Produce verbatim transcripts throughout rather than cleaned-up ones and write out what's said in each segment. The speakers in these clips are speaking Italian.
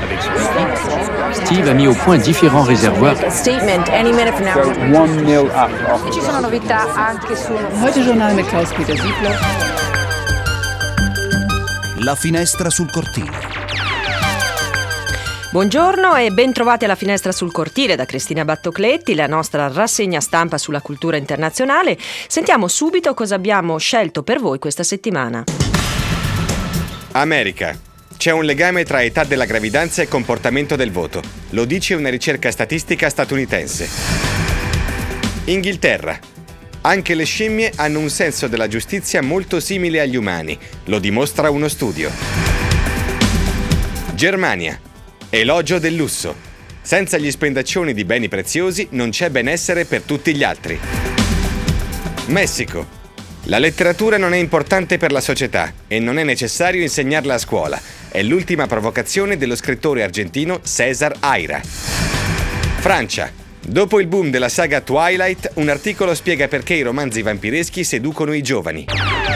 Steve a mis au point différents réservoirs. Statement any minute from now. one nil up. E ci sono novità anche su Heute Journal mit Klaus-Peter Siebler. La finestra sul cortile. Buongiorno e ben trovati alla Finestra sul Cortile da Cristina Battocletti, la nostra rassegna stampa sulla cultura internazionale. Sentiamo subito cosa abbiamo scelto per voi questa settimana. America. C'è un legame tra età della gravidanza e comportamento del voto. Lo dice una ricerca statistica statunitense. Inghilterra. Anche le scimmie hanno un senso della giustizia molto simile agli umani. Lo dimostra uno studio. Germania. Elogio del lusso. Senza gli spendaccioni di beni preziosi non c'è benessere per tutti gli altri. Messico. La letteratura non è importante per la società e non è necessario insegnarla a scuola. È l'ultima provocazione dello scrittore argentino César Aira. Francia. Dopo il boom della saga Twilight, un articolo spiega perché i romanzi vampireschi seducono i giovani.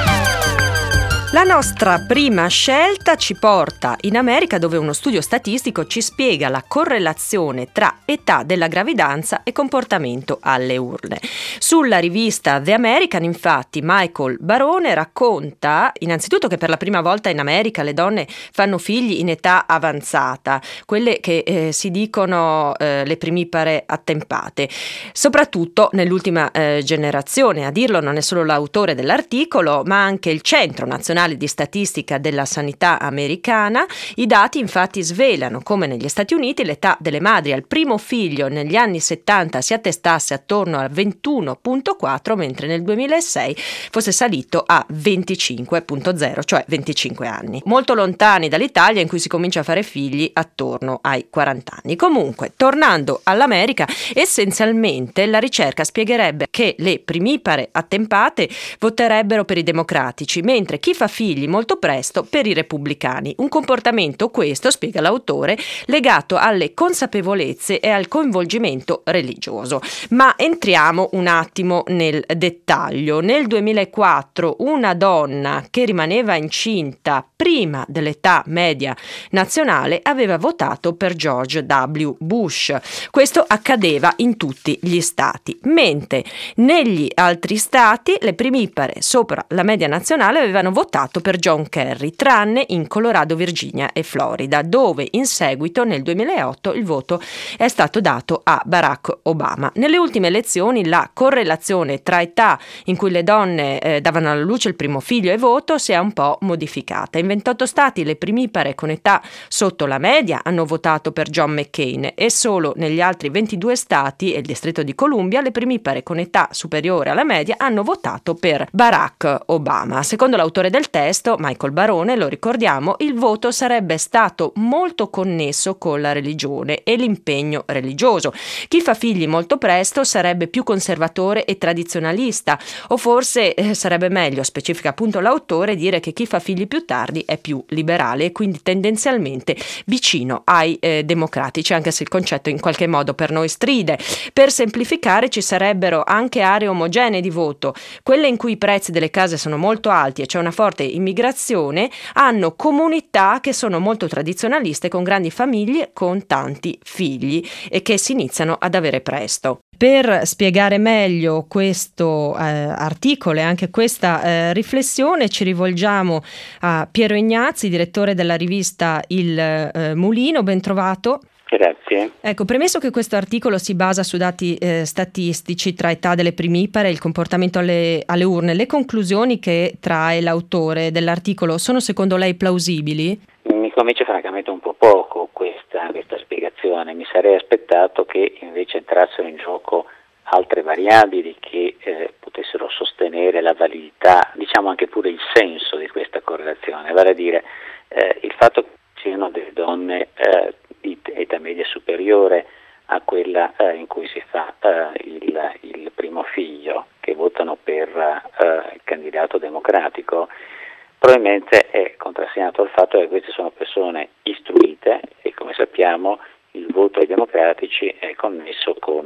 La nostra prima scelta ci porta in America, dove uno studio statistico ci spiega la correlazione tra età della gravidanza e comportamento alle urne. Sulla rivista The American, infatti, Michael Barone racconta innanzitutto che per la prima volta in America le donne fanno figli in età avanzata, quelle che eh, si dicono eh, le primipare attempate, soprattutto nell'ultima eh, generazione. A dirlo non è solo l'autore dell'articolo, ma anche il Centro Nazionale di Statistica della Sanità Americana. I dati infatti svelano come negli Stati Uniti l'età delle madri al primo figlio negli anni settanta si attestasse attorno a ventuno virgola quattro, mentre nel duemilasei fosse salito a venticinque virgola zero, cioè venticinque anni. Molto lontani dall'Italia, in cui si comincia a fare figli attorno ai quaranta anni. Comunque, tornando all'America, essenzialmente la ricerca spiegherebbe che le primipare attempate voterebbero per i democratici, mentre chi fa figli molto presto per i repubblicani. Un comportamento, questo, spiega l'autore, legato alle consapevolezze e al coinvolgimento religioso. Ma entriamo un attimo nel dettaglio. Nel duemilaquattro una donna che rimaneva incinta prima dell'età media nazionale aveva votato per George W. Bush. Questo accadeva in tutti gli stati, mentre negli altri stati le primipare sopra la media nazionale avevano votato per John Kerry, tranne in Colorado, Virginia e Florida, dove in seguito nel duemilaotto il voto è stato dato a Barack Obama. Nelle ultime elezioni la correlazione tra età in cui le donne eh, davano alla luce il primo figlio e voto si è un po' modificata. In ventotto stati le primipare con età sotto la media hanno votato per John McCain e solo negli altri ventidue stati e il Distretto di Columbia le primipare con età superiore alla media hanno votato per Barack Obama. Secondo l'autore del testo, Michael Barone, lo ricordiamo, il voto sarebbe stato molto connesso con la religione e l'impegno religioso. Chi fa figli molto presto sarebbe più conservatore e tradizionalista, o forse eh, sarebbe meglio, specifica appunto l'autore, dire che chi fa figli più tardi è più liberale e quindi tendenzialmente vicino ai eh, democratici, anche se il concetto in qualche modo per noi stride. Per semplificare, ci sarebbero anche aree omogenee di voto, quelle in cui i prezzi delle case sono molto alti e c'è una forte immigrazione, hanno comunità che sono molto tradizionaliste, con grandi famiglie, con tanti figli e che si iniziano ad avere presto. Per spiegare meglio questo eh, articolo e anche questa eh, riflessione ci rivolgiamo a Piero Ignazzi, direttore della rivista Il eh, Mulino. Ben trovato. Grazie. Ecco, premesso che questo articolo si basa su dati eh, statistici tra età delle primipare e il comportamento alle, alle urne, le conclusioni che trae l'autore dell'articolo sono secondo lei plausibili? Mi convince francamente un po' poco questa, questa spiegazione. Mi sarei aspettato che invece entrassero in gioco altre variabili che eh, potessero sostenere la validità, diciamo anche pure il senso di questa correlazione, vale a dire eh, il fatto che siano delle donne eh, di età media superiore a quella eh, in cui si fa eh, il, il primo figlio, che votano per eh, il candidato democratico, probabilmente è contrassegnato al fatto che queste sono persone istruite e, come sappiamo, il voto ai democratici è connesso con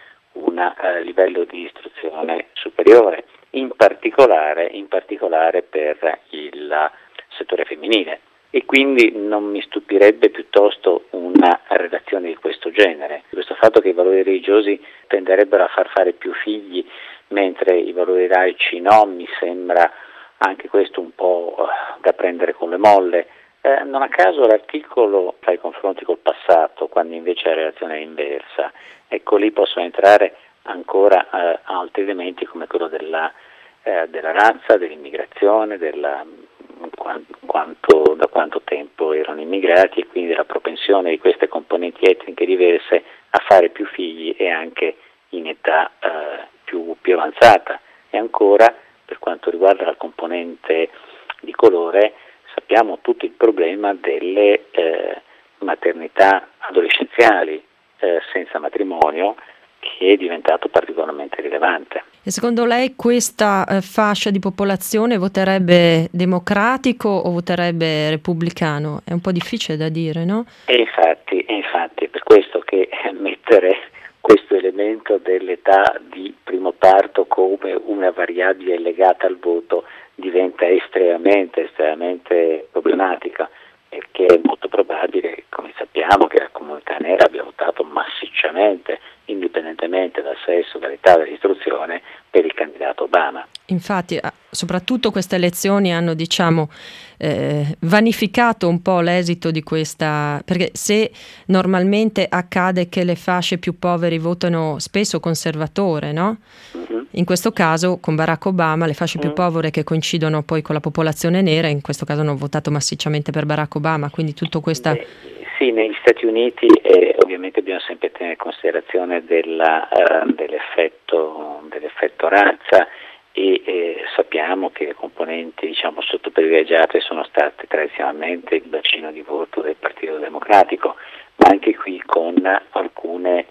un eh, livello di istruzione superiore, in particolare, in particolare per il settore femminile. e quindi non mi stupirebbe piuttosto una relazione di questo genere. Questo fatto che i valori religiosi tenderebbero a far fare più figli mentre i valori laici no, mi sembra anche questo un po' da prendere con le molle. Eh, non a caso l'articolo fa i confronti col passato, quando invece la relazione è inversa. Ecco, lì possono entrare ancora eh, altri elementi come quello della, eh, della razza, dell'immigrazione, della, quanto, da quanto tempo erano immigrati e quindi della propensione di queste componenti etniche diverse a fare più figli e anche in età eh, più, più avanzata. E ancora, per quanto riguarda la componente di colore, sappiamo tutto il problema delle eh, maternità adolescenziali eh, senza matrimonio, che è diventato particolarmente rilevante. E secondo lei questa eh, fascia di popolazione voterebbe democratico o voterebbe repubblicano? È un po' difficile da dire, no? E infatti, e infatti è per questo che mettere questo elemento dell'età di primo parto come una variabile legata al voto diventa estremamente, estremamente problematica, perché è molto probabile, come sappiamo, che la comunità nera abbia votato massicciamente, indipendentemente dal sesso, dall'età, dall'istruzione, per il candidato Obama. Infatti, soprattutto queste elezioni hanno, diciamo, eh, vanificato un po' l'esito di questa, perché se normalmente accade che le fasce più povere votano spesso conservatore, no? Mm-hmm. In questo caso con Barack Obama le fasce mm-hmm. più povere che coincidono poi con la popolazione nera, in questo caso hanno votato massicciamente per Barack Obama, quindi tutto questa... Beh, sì, negli Stati Uniti eh, ovviamente dobbiamo sempre tenere in considerazione della, uh, dell'effetto, dell'effetto razza e eh, sappiamo che le componenti, diciamo, sottoprivilegiate sono state tradizionalmente il bacino di voto del Partito Democratico, ma anche qui con alcune,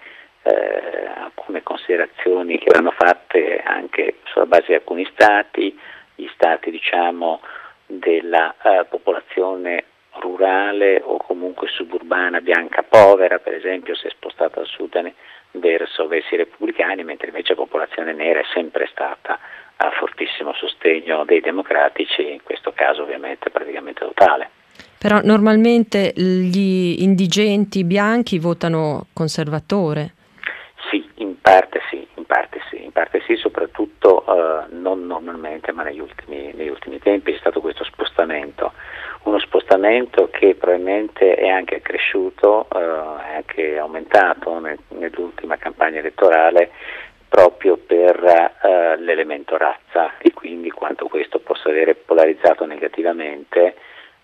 eh, alcune considerazioni che vanno fatte anche sulla base di alcuni stati, gli stati, diciamo, della uh, popolazione rurale o comunque suburbana bianca povera, per esempio, si è spostata al sud verso, verso i repubblicani, mentre invece la popolazione nera è sempre stata a fortissimo sostegno dei democratici, in questo caso ovviamente praticamente totale. Però normalmente gli indigenti bianchi votano conservatore? Sì, in parte sì, in parte sì, in parte sì, soprattutto eh, non normalmente, ma negli ultimi, negli ultimi tempi è stato questo spostamento. Uno spostamento che probabilmente è anche cresciuto, eh, è anche aumentato nel, nell'ultima campagna elettorale proprio per eh, l'elemento razza e quindi quanto questo possa avere polarizzato negativamente,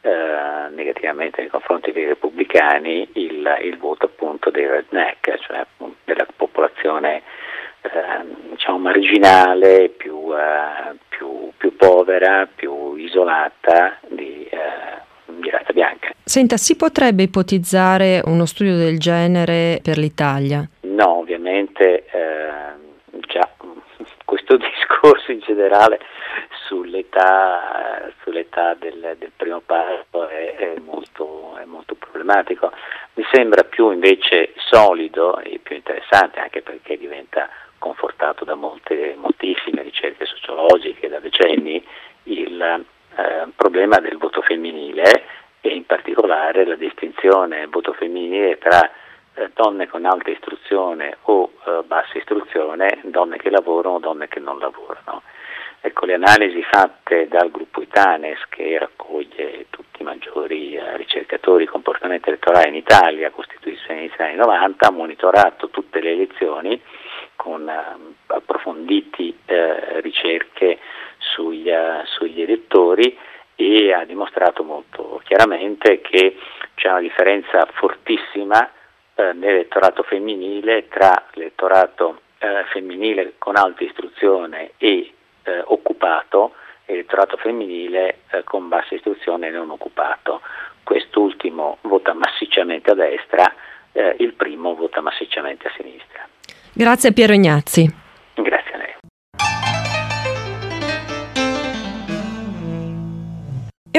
eh, negativamente nei confronti dei repubblicani il, il voto appunto dei redneck, cioè della popolazione eh, diciamo marginale, più, eh, più, più povera, più isolata di, eh, di razza bianca. Senta, si potrebbe ipotizzare uno studio del genere per l'Italia? No, ovviamente eh, già questo discorso in generale sull'età, sull'età del, del primo parto è, è, molto, è molto problematico. Mi sembra più invece solido e più interessante, anche perché diventa confortato da molte, moltissime ricerche sociologiche da decenni, il eh, problema del voto femminile e in particolare la distinzione del voto femminile tra eh, donne con alta istruzione o eh, bassa istruzione, donne che lavorano o donne che non lavorano. Ecco, le analisi fatte dal gruppo Itanes, che raccoglie tutti i maggiori eh, ricercatori di comportamento elettorale in Italia, costituito negli anni novanta, ha monitorato tutte le elezioni con eh, approfonditi eh, ricerche sugli, uh, sugli elettori e ha dimostrato molto chiaramente che c'è una differenza fortissima eh, nell'elettorato femminile tra l'elettorato eh, femminile con alta istruzione e eh, occupato e l'elettorato femminile eh, con bassa istruzione e non occupato. Quest'ultimo vota massicciamente a destra, eh, il primo vota massicciamente a sinistra. Grazie Piero Ignazzi. Grazie a lei. E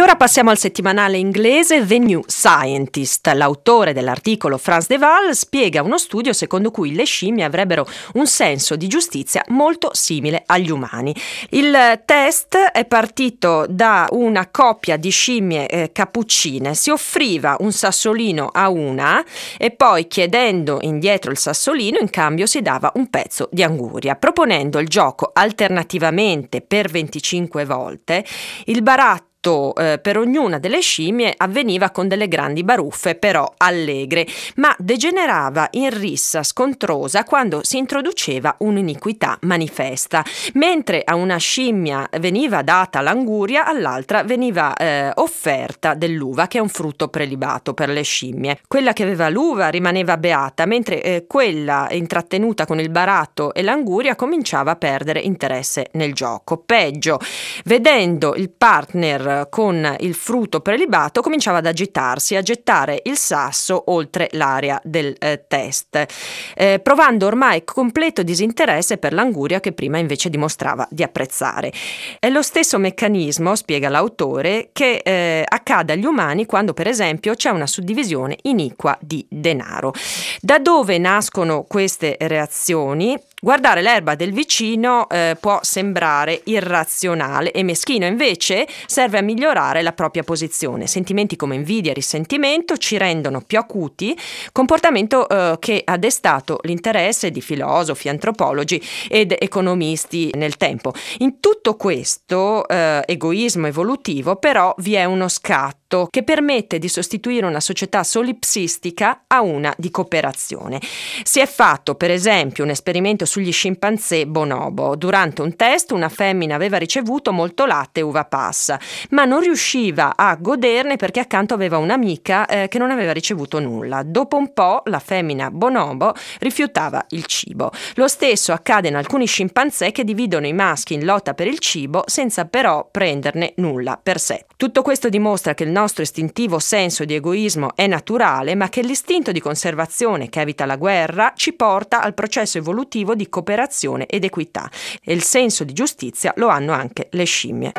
E ora passiamo al settimanale inglese The New Scientist. L'autore dell'articolo, Frans de Waal, spiega uno studio secondo cui le scimmie avrebbero un senso di giustizia molto simile agli umani. Il test è partito da una coppia di scimmie eh, cappuccine. Si offriva un sassolino a una e poi, chiedendo indietro il sassolino, in cambio si dava un pezzo di anguria. Proponendo il gioco alternativamente per venticinque volte, il baratto Eh, per ognuna delle scimmie avveniva con delle grandi baruffe, però allegre, ma degenerava in rissa scontrosa quando si introduceva un'iniquità manifesta. Mentre a una scimmia veniva data l'anguria, all'altra veniva eh, offerta dell'uva, che è un frutto prelibato per le scimmie. Quella che aveva l'uva rimaneva beata, mentre eh, quella intrattenuta con il baratto e l'anguria cominciava a perdere interesse nel gioco. Peggio, vedendo il partner con il frutto prelibato, cominciava ad agitarsi, a gettare il sasso oltre l'area del eh, test, eh, provando ormai completo disinteresse per l'anguria che prima invece dimostrava di apprezzare. È lo stesso meccanismo, spiega l'autore, che eh, accade agli umani quando, per esempio, c'è una suddivisione iniqua di denaro. Da dove nascono queste reazioni? Guardare l'erba del vicino eh, può sembrare irrazionale e meschino, invece serve a migliorare la propria posizione. Sentimenti come invidia e risentimento ci rendono più acuti, comportamento eh, che ha destato l'interesse di filosofi, antropologi ed economisti nel tempo. In tutto questo eh, egoismo evolutivo, però, vi è uno scatto che permette di sostituire una società solipsistica a una di cooperazione. Si è fatto, per esempio, un esperimento sugli scimpanzé bonobo. Durante un test una femmina aveva ricevuto molto latte e uva passa, ma non riusciva a goderne perché accanto aveva un'amica eh, che non aveva ricevuto nulla. Dopo un po' la femmina bonobo rifiutava il cibo. Lo stesso accade in alcuni scimpanzé che dividono i maschi in lotta per il cibo senza però prenderne nulla per sé. Tutto questo dimostra che il nostro istintivo senso di egoismo è naturale, ma che l'istinto di conservazione che evita la guerra ci porta al processo evolutivo di cooperazione ed equità, e il senso di giustizia lo hanno anche le scimmie.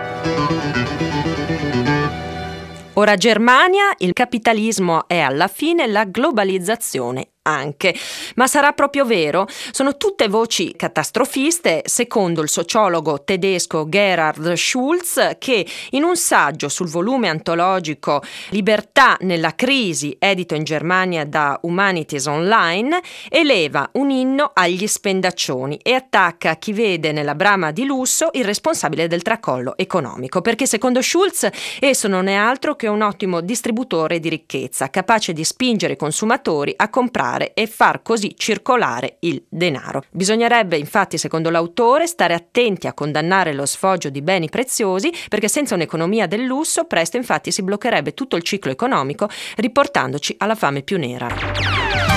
Ora Germania, il capitalismo è alla fine la globalizzazione anche. Ma sarà proprio vero? Sono tutte voci catastrofiste, secondo il sociologo tedesco Gerhard Schulz, che in un saggio sul volume antologico Libertà nella crisi, edito in Germania da Humanities Online, eleva un inno agli spendaccioni e attacca chi vede nella brama di lusso il responsabile del tracollo economico, perché secondo Schulz esso non è altro che un ottimo distributore di ricchezza, capace di spingere i consumatori a comprare e far così circolare il denaro. Bisognerebbe infatti, secondo l'autore, stare attenti a condannare lo sfoggio di beni preziosi, perché senza un'economia del lusso presto infatti si bloccherebbe tutto il ciclo economico, riportandoci alla fame più nera.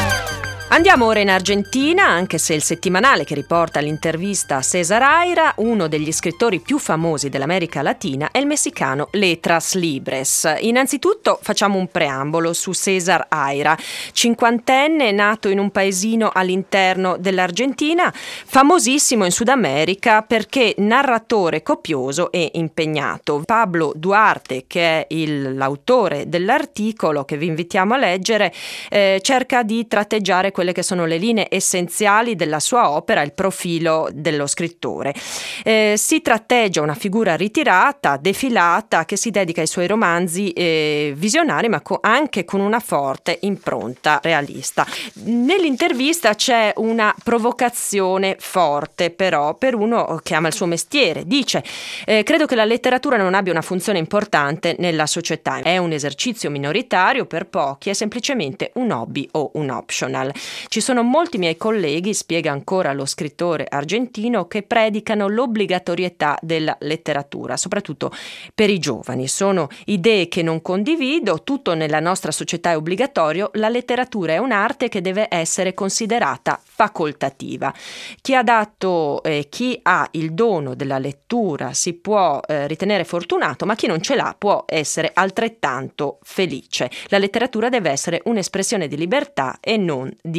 Andiamo ora in Argentina, anche se il settimanale che riporta l'intervista a César Aira, uno degli scrittori più famosi dell'America Latina, è il messicano Letras Libres. Innanzitutto facciamo un preambolo su César Aira, cinquantenne, nato in un paesino all'interno dell'Argentina, famosissimo in Sud America perché narratore copioso e impegnato. Pablo Duarte, che è il, l'autore dell'articolo che vi invitiamo a leggere, eh, cerca di tratteggiare quelle che sono le linee essenziali della sua opera, il profilo dello scrittore. Eh, si tratteggia una figura ritirata, defilata, che si dedica ai suoi romanzi eh, visionari, ma co- anche con una forte impronta realista. Nell'intervista c'è una provocazione forte, però, per uno che ama il suo mestiere. Dice: eh, credo che la letteratura non abbia una funzione importante nella società, è un esercizio minoritario per pochi, è semplicemente un hobby o un optional. Ci sono molti miei colleghi, spiega ancora lo scrittore argentino, che predicano l'obbligatorietà della letteratura, soprattutto per i giovani. Sono idee che non condivido, tutto nella nostra società è obbligatorio, la letteratura è un'arte che deve essere considerata facoltativa. Chi ha dato, eh, chi ha il dono della lettura si può eh, ritenere fortunato, ma chi non ce l'ha può essere altrettanto felice. La letteratura deve essere un'espressione di libertà e non di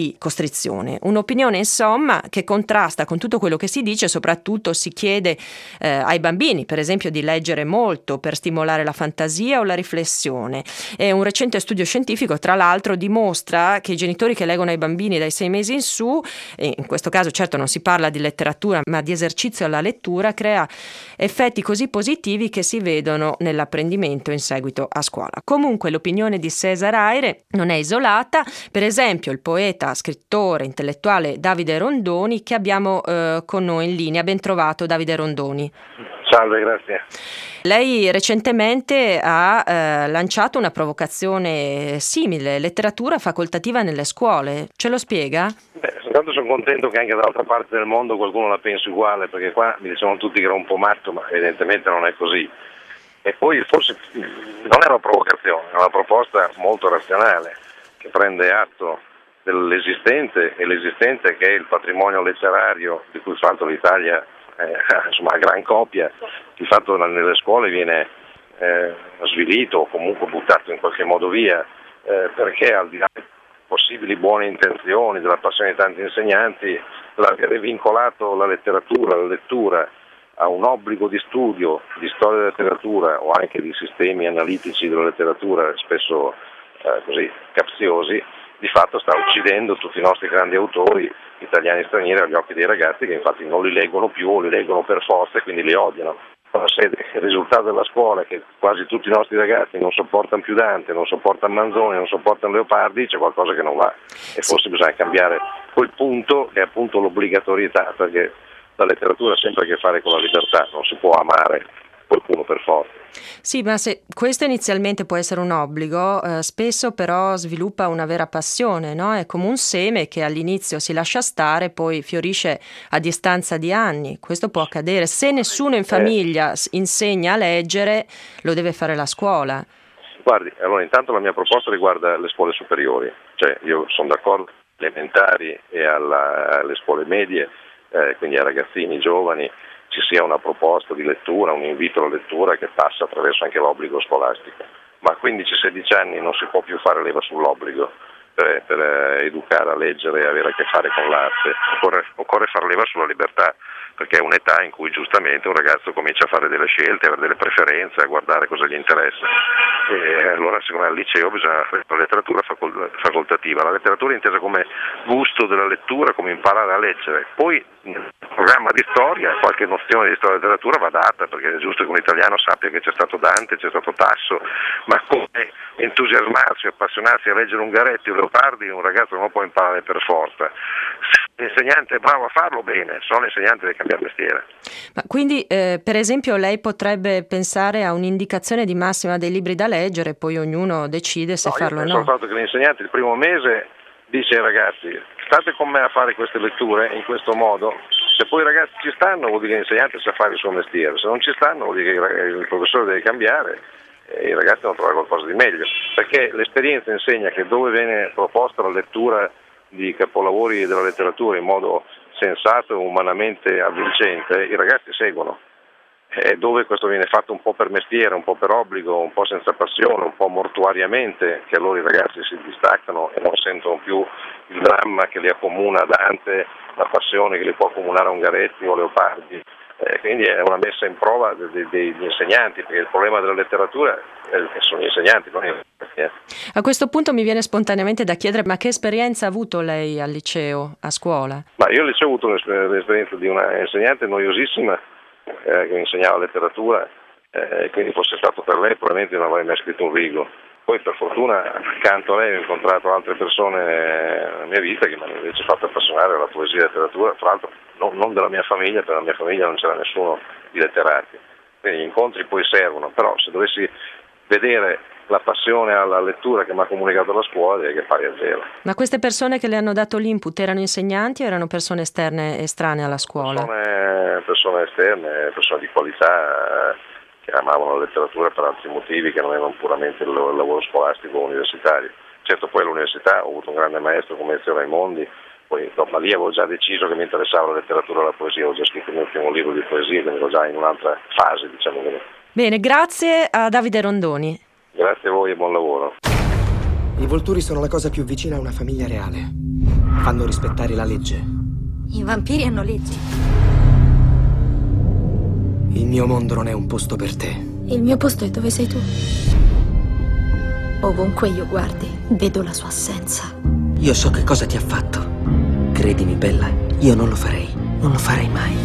di costrizione. Un'opinione, insomma, che contrasta con tutto quello che si dice, soprattutto si chiede eh, ai bambini, per esempio, di leggere molto per stimolare la fantasia o la riflessione. E un recente studio scientifico, tra l'altro, dimostra che i genitori che leggono ai bambini dai sei mesi in su, e in questo caso certo non si parla di letteratura ma di esercizio alla lettura, crea effetti così positivi che si vedono nell'apprendimento in seguito a scuola. Comunque l'opinione di César Aire non è isolata. Per esempio il poeta, scrittore, intellettuale Davide Rondoni, che abbiamo eh, con noi in linea. Ben trovato, Davide Rondoni. Salve, grazie. Lei recentemente ha eh, lanciato una provocazione simile, letteratura facoltativa nelle scuole. Ce lo spiega? Beh, intanto sono contento che anche dall'altra parte del mondo qualcuno la pensi uguale, perché qua mi dicevano tutti che ero un po' matto, ma evidentemente non è così. E poi forse non è una provocazione, è una proposta molto razionale che prende atto dell'esistente, e l'esistente che è il patrimonio letterario di cui fra l'altro l'Italia è insomma a gran copia. Di fatto nelle scuole viene eh, svilito o comunque buttato in qualche modo via, eh, perché al di là di possibili buone intenzioni, della passione di tanti insegnanti, l'avere vincolato la letteratura, la lettura a un obbligo di studio di storia della letteratura o anche di sistemi analitici della letteratura spesso eh, così capziosi, di fatto sta uccidendo tutti i nostri grandi autori italiani e stranieri agli occhi dei ragazzi, che infatti non li leggono più o li leggono per forza e quindi li odiano. Se il risultato della scuola è che quasi tutti i nostri ragazzi non sopportano più Dante, non sopportano Manzoni, non sopportano Leopardi, c'è qualcosa che non va e forse bisogna cambiare quel punto che è appunto l'obbligatorietà, perché la letteratura ha sempre a che fare con la libertà, non si può amare qualcuno per forza. Sì, ma se questo inizialmente può essere un obbligo, eh, spesso però sviluppa una vera passione, no? È come un seme che all'inizio si lascia stare, poi fiorisce a distanza di anni. Questo può accadere. Se nessuno in famiglia insegna a leggere, lo deve fare la scuola. Guardi, allora intanto la mia proposta riguarda le scuole superiori, cioè io sono d'accordo elementari e alla, alle scuole medie, eh, quindi ai ragazzini giovani, ci sia una proposta di lettura, un invito alla lettura che passa attraverso anche l'obbligo scolastico, ma a quindici sedici anni non si può più fare leva sull'obbligo per, per educare a leggere e avere a che fare con l'arte, occorre, occorre fare leva sulla libertà, perché è un'età in cui giustamente un ragazzo comincia a fare delle scelte, a avere delle preferenze, a guardare cosa gli interessa. E allora secondo me al liceo bisogna fare la letteratura facoltativa, la letteratura intesa come gusto della lettura, come imparare a leggere. Poi nel programma di storia qualche nozione di storia della letteratura va data, perché è giusto che un italiano sappia che c'è stato Dante, c'è stato Tasso, ma come entusiasmarsi, appassionarsi a leggere Ungaretti o Leopardi un ragazzo non lo può imparare per forza. Se l'insegnante è bravo a farlo, bene, se no l'insegnante deve cambiare mestiere. Ma quindi eh, per esempio lei potrebbe pensare a un'indicazione di massima dei libri da leggere, poi ognuno decide se no, farlo o no. Io penso al fatto che l'insegnante il primo mese dice ai ragazzi: state con me a fare queste letture in questo modo, se poi i ragazzi ci stanno vuol dire che l'insegnante sa fare il suo mestiere, se non ci stanno vuol dire che il professore deve cambiare e i ragazzi devono trovare qualcosa di meglio, perché l'esperienza insegna che dove viene proposta la lettura di capolavori della letteratura in modo sensato e umanamente avvincente, i ragazzi seguono. E dove questo viene fatto un po' per mestiere, un po' per obbligo, un po' senza passione, un po' mortuariamente, che allora i ragazzi si distaccano e non sentono più il dramma che li accomuna Dante, la passione che li può accomunare Ungaretti o Leopardi. Eh, quindi è una messa in prova dei, dei, degli insegnanti, perché il problema della letteratura è, sono gli insegnanti, non i ragazzi. A questo punto mi viene spontaneamente da chiedere: ma che esperienza ha avuto lei al liceo, a scuola? Ma io al liceo ho avuto l'esperienza di una insegnante noiosissima eh, che insegnava letteratura, eh, quindi fosse stato per lei probabilmente non avrei mai scritto un rigo. Poi per fortuna accanto a lei ho incontrato altre persone nella mia vita che mi hanno invece fatto appassionare alla poesia e alla letteratura, tra l'altro non, non della mia famiglia, per la mia famiglia non c'era nessuno di letterati, quindi gli incontri poi servono, però se dovessi vedere la passione alla lettura che mi ha comunicato la scuola direi che è pari a zero. Ma queste persone che le hanno dato l'input erano insegnanti o erano persone esterne, estranee alla scuola? Persone, persone esterne, persone di qualità, eh, che amavano la letteratura per altri motivi che non erano puramente il lavoro scolastico o universitario. Certo, poi all'università ho avuto un grande maestro come Ezio Raimondi, poi dopo lì avevo già deciso che mi interessava la letteratura e la poesia, avevo già scritto il mio primo libro di poesia, quindi ero già in un'altra fase, diciamo così. Bene, grazie a Davide Rondoni. Grazie a voi e buon lavoro. I Volturi sono la cosa più vicina a una famiglia reale. fanno rispettare la legge. I vampiri hanno leggi. Il mio mondo non è un posto per te. Il mio posto è dove sei tu. Ovunque io guardi, vedo la sua assenza. Io so che cosa ti ha fatto. Credimi, Bella, io non lo farei. Non lo farei mai.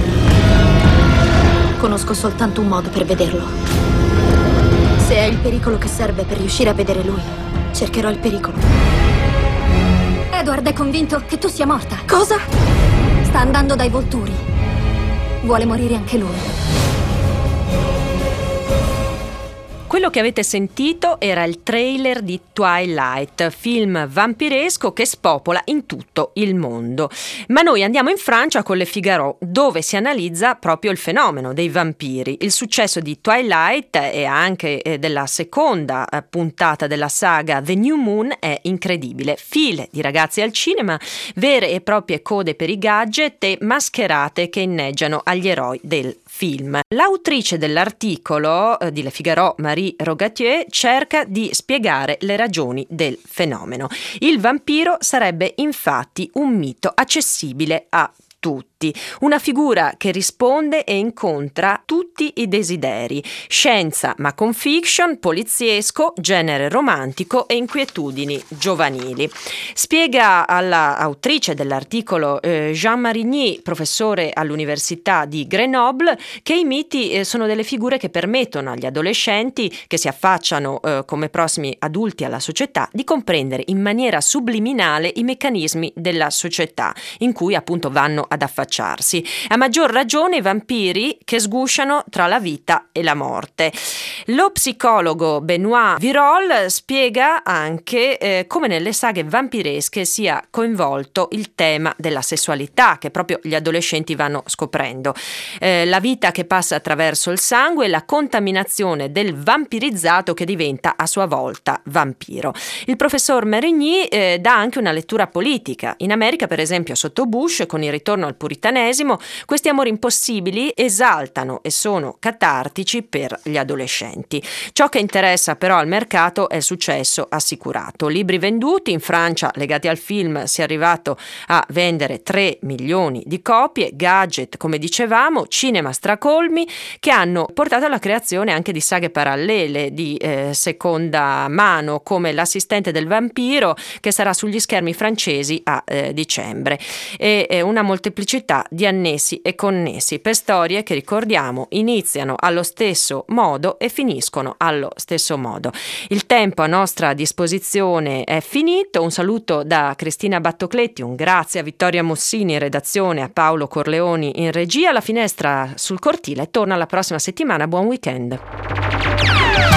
Conosco soltanto un modo per vederlo. Se è il pericolo che serve per riuscire a vedere lui, cercherò il pericolo. Edward è convinto che tu sia morta. Cosa? Sta andando dai Volturi. Vuole morire anche lui. Quello che avete sentito era il trailer di Twilight, film vampiresco che spopola in tutto il mondo. Ma noi andiamo in Francia con Le Figaro, dove si analizza proprio il fenomeno dei vampiri. Il successo di Twilight e anche eh, della seconda eh, puntata della saga The New Moon è incredibile. File di ragazzi al cinema, vere e proprie code per i gadget e mascherate che inneggiano agli eroi del film. L'autrice dell'articolo eh, di Le Figaro, Marie Rogatier, cerca di spiegare le ragioni del fenomeno. Il vampiro sarebbe infatti un mito accessibile a tutti, una figura che risponde e incontra tutti i desideri, scienza ma con fiction, poliziesco, genere romantico e inquietudini giovanili. Spiega all'autrice dell'articolo eh, Jean Marigny, professore all'Università di Grenoble, che i miti eh, sono delle figure che permettono agli adolescenti che si affacciano eh, come prossimi adulti alla società di comprendere in maniera subliminale i meccanismi della società in cui appunto vanno ad affacciarsi. A maggior ragione i vampiri che sgusciano tra la vita e la morte. Lo psicologo Benoît Virol spiega anche eh, come nelle saghe vampiresche sia coinvolto il tema della sessualità che proprio gli adolescenti vanno scoprendo. Eh, la vita che passa attraverso il sangue e la contaminazione del vampirizzato che diventa a sua volta vampiro. Il professor Marigny eh, dà anche una lettura politica. In America, per esempio, sotto Bush, con il ritorno al puritanesimo, questi amori impossibili esaltano e sono catartici per gli adolescenti. Ciò che interessa però al mercato è il successo assicurato. Libri venduti, in Francia legati al film si è arrivato a vendere tre milioni di copie, gadget come dicevamo, cinema stracolmi che hanno portato alla creazione anche di saghe parallele di eh, seconda mano come L'assistente del vampiro che sarà sugli schermi francesi a eh, dicembre e eh, una molteplicità di annessi e connessi per storie che, ricordiamo, iniziano allo stesso modo e finiscono allo stesso modo. Il tempo a nostra disposizione è finito. Un saluto da Cristina Battocletti, un grazie a Vittoria Mossini in redazione, a Paolo Corleoni in regia. La finestra sul cortile torna la prossima settimana. Buon weekend.